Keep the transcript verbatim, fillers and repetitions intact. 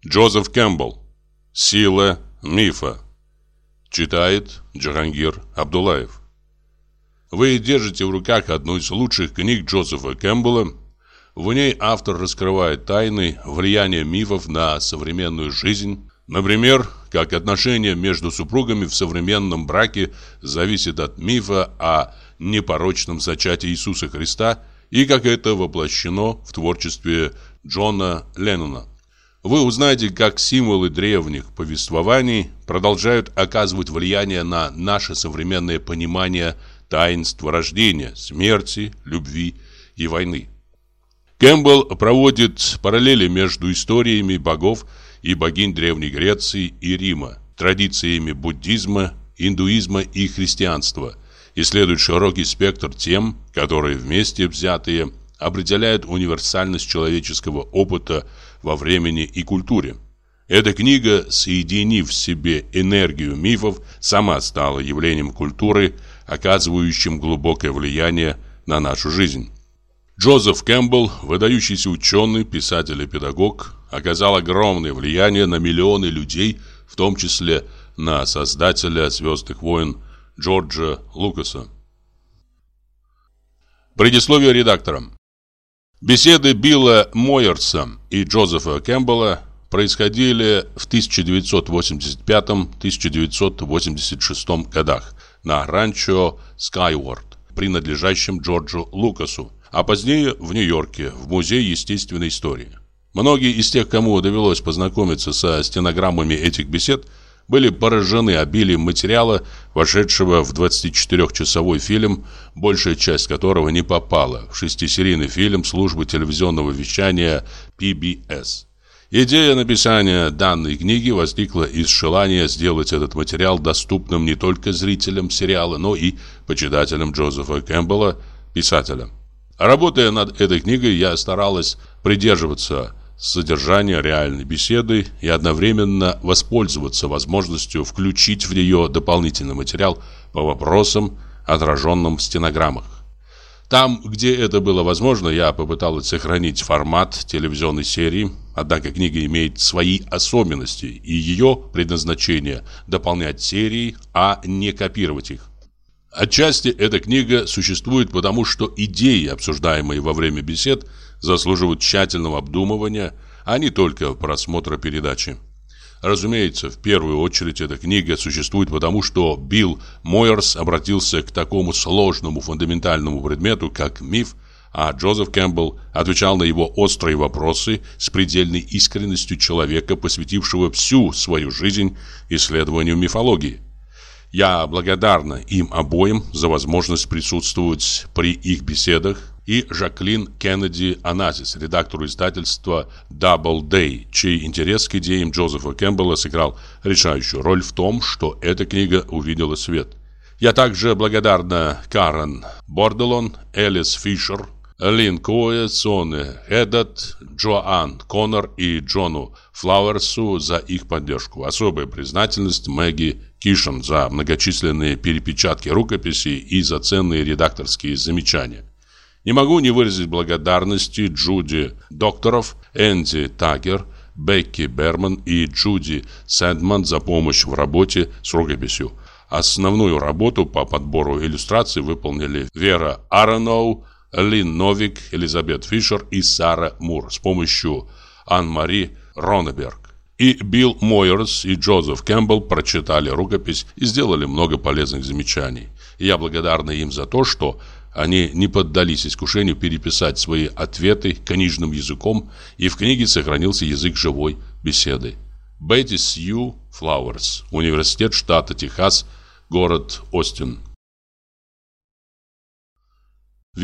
Джозеф Кэмпбелл. Сила мифа. Читает Джахангир Абдуллаев. Вы держите в руках одну из лучших книг Джозефа Кэмпбелла. В ней автор раскрывает тайны влияния мифов на современную жизнь. Например, как отношения между супругами в современном браке зависят от мифа о непорочном зачатии Иисуса Христа и как это воплощено в творчестве Джона Леннона. Вы узнаете, как символы древних повествований продолжают оказывать влияние на наше современное понимание таинств рождения, смерти, любви и войны. Кэмпбелл проводит параллели между историями богов и богинь Древней Греции и Рима, традициями буддизма, индуизма и христианства, исследует широкий спектр тем, которые вместе взятые определяют универсальность человеческого опыта во времени и культуре. Эта книга, соединив в себе энергию мифов, сама стала явлением культуры, оказывающим глубокое влияние на нашу жизнь. Джозеф Кэмпбелл, выдающийся ученый, писатель и педагог, оказал огромное влияние на миллионы людей, в том числе на создателя «Звездных войн» Джорджа Лукаса. Предисловие редактора. Беседы Билла Мойерса и Джозефа Кэмпбелла происходили в тысяча девятьсот восемьдесят пятом — тысяча девятьсот восемьдесят шестом годах на ранчо Скайворд, принадлежащем Джорджу Лукасу, а позднее в Нью-Йорке, в Музее естественной истории. Многие из тех, кому довелось познакомиться со стенограммами этих бесед, были поражены обилием материала, вошедшего в двадцатичетырёхчасовой фильм, большая часть которого не попала в шестисерийный фильм службы телевизионного вещания пи би эс. Идея написания данной книги возникла из желания сделать этот материал доступным не только зрителям сериала, но и почитателям Джозефа Кэмпбелла, писателя. Работая над этой книгой, я старалась придерживаться содержания реальной беседы и одновременно воспользоваться возможностью включить в нее дополнительный материал по вопросам, отраженным в стенограммах. Там, где это было возможно, я попыталась сохранить формат телевизионной серии, однако книга имеет свои особенности, и ее предназначение – дополнять серии, а не копировать их. Отчасти эта книга существует потому, что идеи, обсуждаемые во время бесед, заслуживают тщательного обдумывания, а не только просмотра передачи. Разумеется, в первую очередь эта книга существует потому, что Билл Мойерс обратился к такому сложному фундаментальному предмету, как миф, а Джозеф Кэмпбелл отвечал на его острые вопросы с предельной искренностью человека, посвятившего всю свою жизнь исследованию мифологии. Я благодарна им обоим за возможность присутствовать при их беседах, и Жаклин Кеннеди Аназис, редактору издательства Doubleday, чей интерес к идеям Джозефа Кэмпбелла сыграл решающую роль в том, что эта книга увидела свет. Я также благодарна Карен Борделон, Элис Фишер, Лин Коэ, Соне Хеддат, Джоан Коннор и Джону Флауэрсу за их поддержку. Особая признательность Мэгги Кишен за многочисленные перепечатки рукописей и за ценные редакторские замечания. Не могу не выразить благодарности Джуди Докторов, Энди Таггер, Бекки Берман и Джуди Сэндман за помощь в работе с рукописью. Основную работу по подбору иллюстраций выполнили Вера Ароноу, Лин Новик, Элизабет Фишер и Сара Мур с помощью Ан-Мари Ронеберг. И Билл Мойерс и Джозеф Кэмпбелл прочитали рукопись и сделали много полезных замечаний. И я благодарна им за то, что они не поддались искушению переписать свои ответы книжным языком, и в книге сохранился язык живой беседы. Бетти Сью Флауэрс, Университет штата Техас, город Остин.